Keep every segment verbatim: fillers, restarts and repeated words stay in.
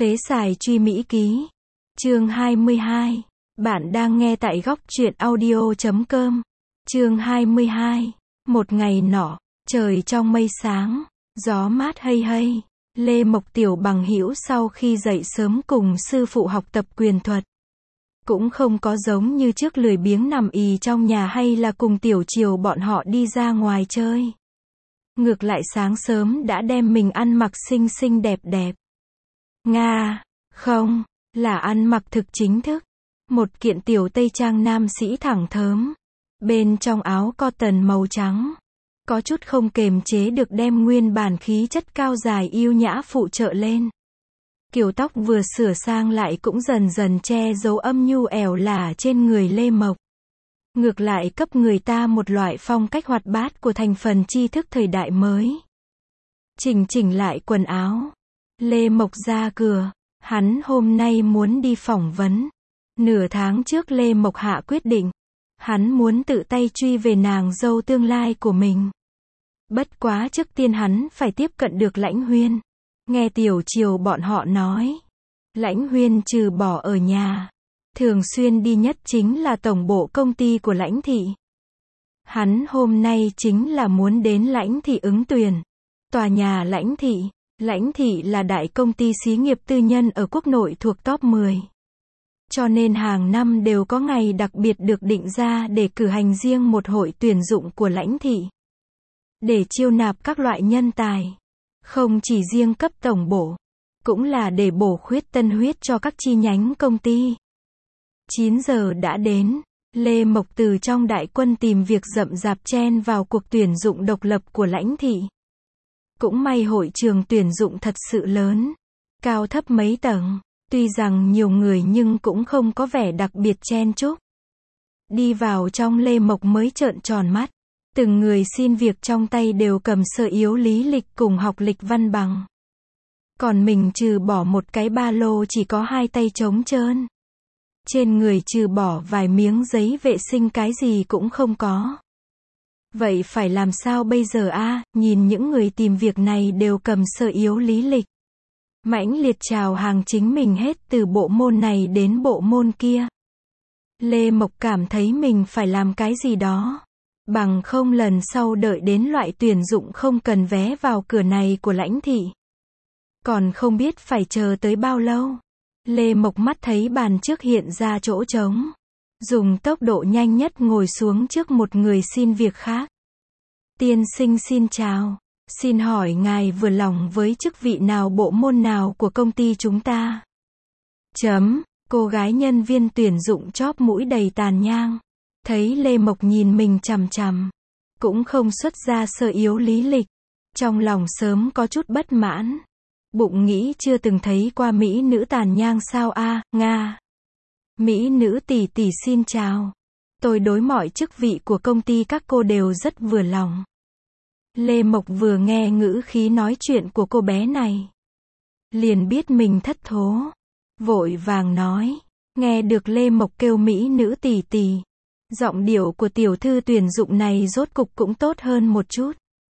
Phế xài truy Mỹ ký. Chương hai mươi hai. Bạn đang nghe tại góc truyện audio chấm com. Chương hai mươi hai. Một ngày nọ, trời trong mây sáng, gió mát hây hây. Lê Mộc tiểu bằng hữu sau khi dậy sớm cùng sư phụ học tập quyền thuật. Cũng không có giống như trước lười biếng nằm ì trong nhà hay là cùng Tiểu Triều bọn họ đi ra ngoài chơi. Ngược lại sáng sớm đã đem mình ăn mặc xinh xinh đẹp đẹp. Nga, không, là ăn mặc thực chính thức. Một kiện tiểu tây trang nam sĩ thẳng thớm. Bên trong áo cotton màu trắng. Có chút không kềm chế được đem nguyên bản khí chất cao dài yêu nhã phụ trợ lên. Kiểu tóc vừa sửa sang lại cũng dần dần che giấu âm nhu ẻo lả trên người Lê Mộc. Ngược lại cấp người ta một loại phong cách hoạt bát của thành phần tri thức thời đại mới. Chỉnh chỉnh lại quần áo. Lê Mộc ra cửa. Hắn hôm nay muốn đi phỏng vấn. Nửa tháng trước Lê Mộc hạ quyết định. Hắn muốn tự tay truy về nàng dâu tương lai của mình. Bất quá trước tiên hắn phải tiếp cận được Lãnh Huyên. Nghe Tiểu Triều bọn họ nói. Lãnh Huyên trừ bỏ ở nhà. Thường xuyên đi nhất chính là tổng bộ công ty của Lãnh Thị. Hắn hôm nay chính là muốn đến Lãnh Thị ứng tuyển. Tòa nhà Lãnh Thị. Lãnh Thị là đại công ty xí nghiệp tư nhân ở quốc nội thuộc top mười. Cho nên hàng năm đều có ngày đặc biệt được định ra để cử hành riêng một hội tuyển dụng của Lãnh Thị. Để chiêu nạp các loại nhân tài. Không chỉ riêng cấp tổng bộ. Cũng là để bổ khuyết tân huyết cho các chi nhánh công ty. chín giờ đã đến. Lê Mộc từ trong đại quân tìm việc rậm rạp chen vào cuộc tuyển dụng độc lập của Lãnh Thị. Cũng may hội trường tuyển dụng thật sự lớn. Cao thấp mấy tầng. Tuy rằng nhiều người nhưng cũng không có vẻ đặc biệt chen chúc. Đi vào trong Lê Mộc mới trợn tròn mắt. Từng người xin việc trong tay đều cầm sơ yếu lý lịch cùng học lịch văn bằng. Còn mình trừ bỏ một cái ba lô chỉ có hai tay trống trơn. Trên người trừ bỏ vài miếng giấy vệ sinh cái gì cũng không có. Vậy phải làm sao bây giờ a? Nhìn những người tìm việc này đều cầm sơ yếu lý lịch. Mãnh liệt chào hàng chính mình hết từ bộ môn này đến bộ môn kia. Lê Mộc cảm thấy mình phải làm cái gì đó. Bằng không lần sau đợi đến loại tuyển dụng không cần vé vào cửa này của Lãnh Thị. Còn không biết phải chờ tới bao lâu. Lê Mộc mắt thấy bàn trước hiện ra chỗ trống. Dùng tốc độ nhanh nhất ngồi xuống trước một người xin việc khác. Tiên sinh xin chào. Xin hỏi ngài vừa lòng với chức vị nào bộ môn nào của công ty chúng ta? Chấm. Cô gái nhân viên tuyển dụng chóp mũi đầy tàn nhang. Thấy Lê Mộc nhìn mình chằm chằm. Cũng không xuất ra sơ yếu lý lịch. Trong lòng sớm có chút bất mãn. Bụng nghĩ chưa từng thấy qua mỹ nữ tàn nhang sao a, à, Nga. Mỹ nữ tỷ tỷ xin chào. Tôi đối mọi chức vị của công ty các cô đều rất vừa lòng. Lê Mộc vừa nghe ngữ khí nói chuyện của cô bé này. Liền biết mình thất thố. Vội vàng nói. Nghe được Lê Mộc kêu mỹ nữ tỷ tỷ. Giọng điệu của tiểu thư tuyển dụng này rốt cục cũng tốt hơn một chút.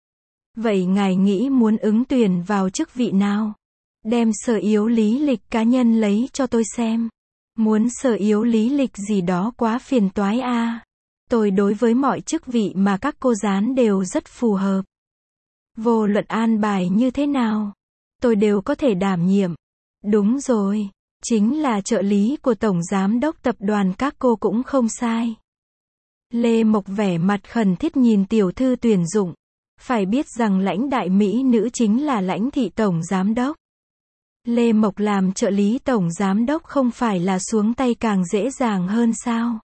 Vậy ngài nghĩ muốn ứng tuyển vào chức vị nào? Đem sở yếu lý lịch cá nhân lấy cho tôi xem. Muốn sở yếu lý lịch gì đó quá phiền toái a. À. Tôi đối với mọi chức vị mà các cô dán đều rất phù hợp. Vô luận an bài như thế nào, tôi đều có thể đảm nhiệm. Đúng rồi, chính là trợ lý của tổng giám đốc tập đoàn các cô cũng không sai. Lê Mộc vẻ mặt khẩn thiết nhìn tiểu thư tuyển dụng. Phải biết rằng lãnh đại mỹ nữ chính là Lãnh Thị tổng giám đốc. Lê Mộc làm trợ lý tổng giám đốc không phải là xuống tay càng dễ dàng hơn sao?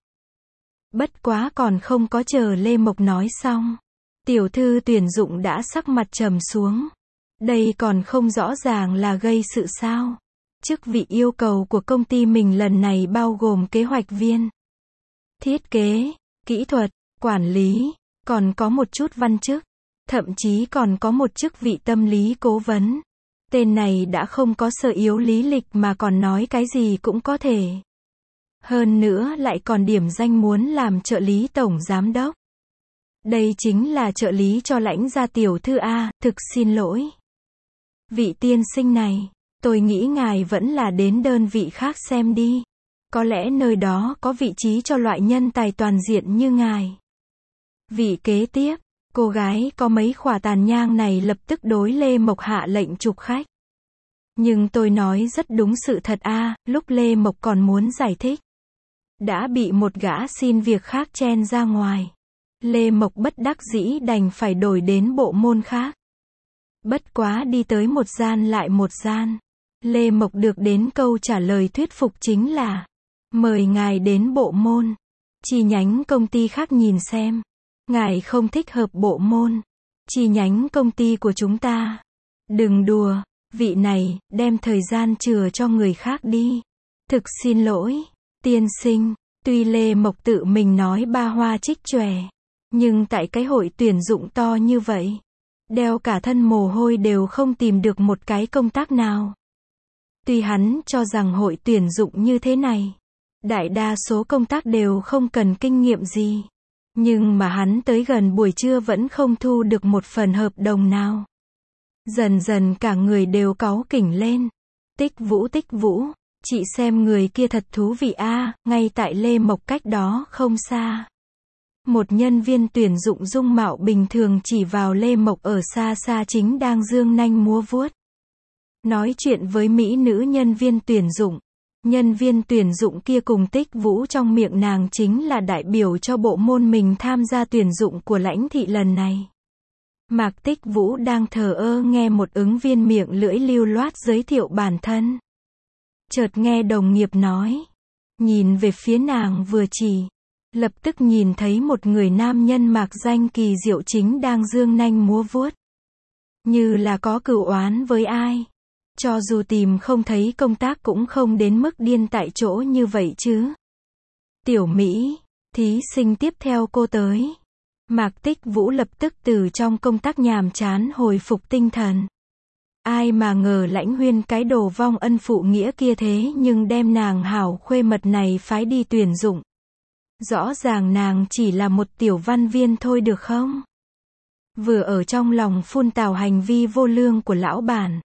Bất quá còn không có chờ Lê Mộc nói xong. Tiểu thư tuyển dụng đã sắc mặt trầm xuống. Đây còn không rõ ràng là gây sự sao? Chức vị yêu cầu của công ty mình lần này bao gồm kế hoạch viên, thiết kế, kỹ thuật, quản lý, còn có một chút văn chức. Thậm chí còn có một chức vị tâm lý cố vấn. Tên này đã không có sở yếu lý lịch mà còn nói cái gì cũng có thể. Hơn nữa lại còn điểm danh muốn làm trợ lý tổng giám đốc. Đây chính là trợ lý cho Lãnh gia tiểu thư a, thực xin lỗi. Vị tiên sinh này, Tôi nghĩ ngài vẫn là đến đơn vị khác xem đi. Có lẽ nơi đó có vị trí cho loại nhân tài toàn diện như ngài. Vị kế tiếp, cô gái có mấy khỏa tàn nhang này lập tức đối Lê Mộc hạ lệnh chụp khách. Nhưng tôi nói rất đúng sự thật a, lúc Lê Mộc còn muốn giải thích, đã bị một gã xin việc khác chen ra ngoài. Lê Mộc bất đắc dĩ đành phải đổi đến bộ môn khác. Bất quá đi tới một gian lại một gian, Lê Mộc được đến câu trả lời thuyết phục chính là mời ngài đến bộ môn chi nhánh công ty khác nhìn xem. Ngài không thích hợp bộ môn chi nhánh công ty của chúng ta. Đừng đùa, vị này, đem thời gian chừa cho người khác đi. Thực xin lỗi, tiên sinh, tuy Lê Mộc tự mình nói ba hoa trích chòe, nhưng tại cái hội tuyển dụng to như vậy, đeo cả thân mồ hôi đều không tìm được một cái công tác nào. Tuy hắn cho rằng hội tuyển dụng như thế này, đại đa số công tác đều không cần kinh nghiệm gì. Nhưng mà hắn tới gần buổi trưa vẫn không thu được một phần hợp đồng nào. Dần dần cả người đều cáu kỉnh lên. Tích Vũ Tích Vũ, chị xem người kia thật thú vị a, ngay tại Lê Mộc cách đó không xa. Một nhân viên tuyển dụng dung mạo bình thường chỉ vào Lê Mộc ở xa xa chính đang dương nanh múa vuốt. Nói chuyện với mỹ nữ nhân viên tuyển dụng. Nhân viên tuyển dụng kia cùng Tích Vũ trong miệng nàng chính là đại biểu cho bộ môn mình tham gia tuyển dụng của lãnh thị lần này. Mạc Tích Vũ đang thờ ơ nghe một ứng viên miệng lưỡi lưu loát giới thiệu bản thân. Chợt nghe đồng nghiệp nói. Nhìn về phía nàng vừa chỉ. Lập tức nhìn thấy một người nam nhân mạc danh kỳ diệu chính đang dương nanh múa vuốt. Như là có cửu oán với ai. Cho dù tìm không thấy công tác cũng không đến mức điên tại chỗ như vậy chứ. Tiểu Mỹ, thí sinh tiếp theo cô tới. Mạc Tích Vũ lập tức từ trong công tác nhàm chán hồi phục tinh thần. Ai mà ngờ Lãnh Huyên cái đồ vong ân phụ nghĩa kia thế nhưng đem nàng hảo khuê mật này phái đi tuyển dụng. Rõ ràng nàng chỉ là một tiểu văn viên thôi được không? Vừa ở trong lòng phun tào hành vi vô lương của lão bản,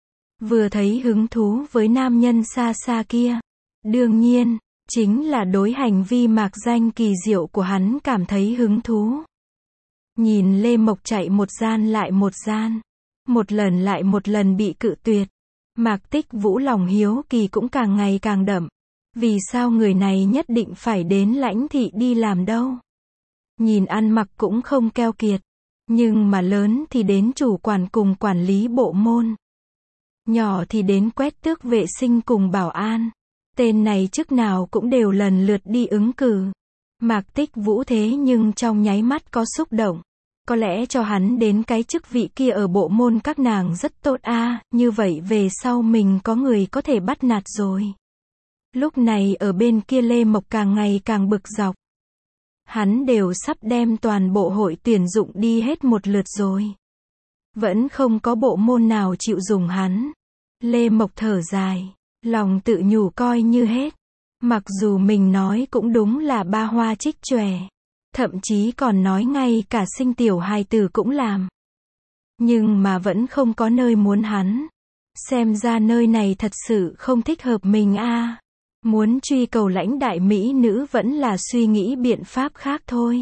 vừa thấy hứng thú với nam nhân xa xa kia. Đương nhiên, chính là đối hành vi mạc danh kỳ diệu của hắn cảm thấy hứng thú. Nhìn Lê Mộc chạy một gian lại một gian, một lần lại một lần bị cự tuyệt. Mạc Tích Vũ lòng hiếu kỳ cũng càng ngày càng đậm. Vì sao người này nhất định phải đến lãnh thị đi làm đâu? Nhìn ăn mặc cũng không keo kiệt, nhưng mà lớn thì đến chủ quản cùng quản lý bộ môn. Nhỏ thì đến quét tước vệ sinh cùng bảo an. Tên này chức nào cũng đều lần lượt đi ứng cử. Mạc Tích Vũ thế nhưng trong nháy mắt có xúc động. Có lẽ cho hắn đến cái chức vị kia ở bộ môn các nàng rất tốt a, như vậy về sau mình có người có thể bắt nạt rồi. Lúc này ở bên kia Lê Mộc càng ngày càng bực dọc. Hắn đều sắp đem toàn bộ hội tuyển dụng đi hết một lượt rồi. Vẫn không có bộ môn nào chịu dùng hắn. Lê Mộc thở dài, lòng tự nhủ coi như hết. Mặc dù mình nói cũng đúng là ba hoa trích chòe. Thậm chí còn nói ngay cả sinh tiểu hài tử cũng làm. Nhưng mà vẫn không có nơi muốn hắn. Xem ra nơi này thật sự không thích hợp mình a. Muốn truy cầu lãnh đại mỹ nữ vẫn là suy nghĩ biện pháp khác thôi.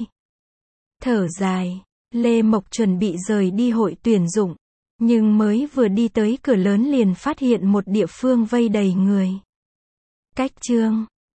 Thở dài, Lê Mộc chuẩn bị rời đi hội tuyển dụng. Nhưng mới vừa đi tới cửa lớn liền phát hiện một địa phương vây đầy người. Cách chương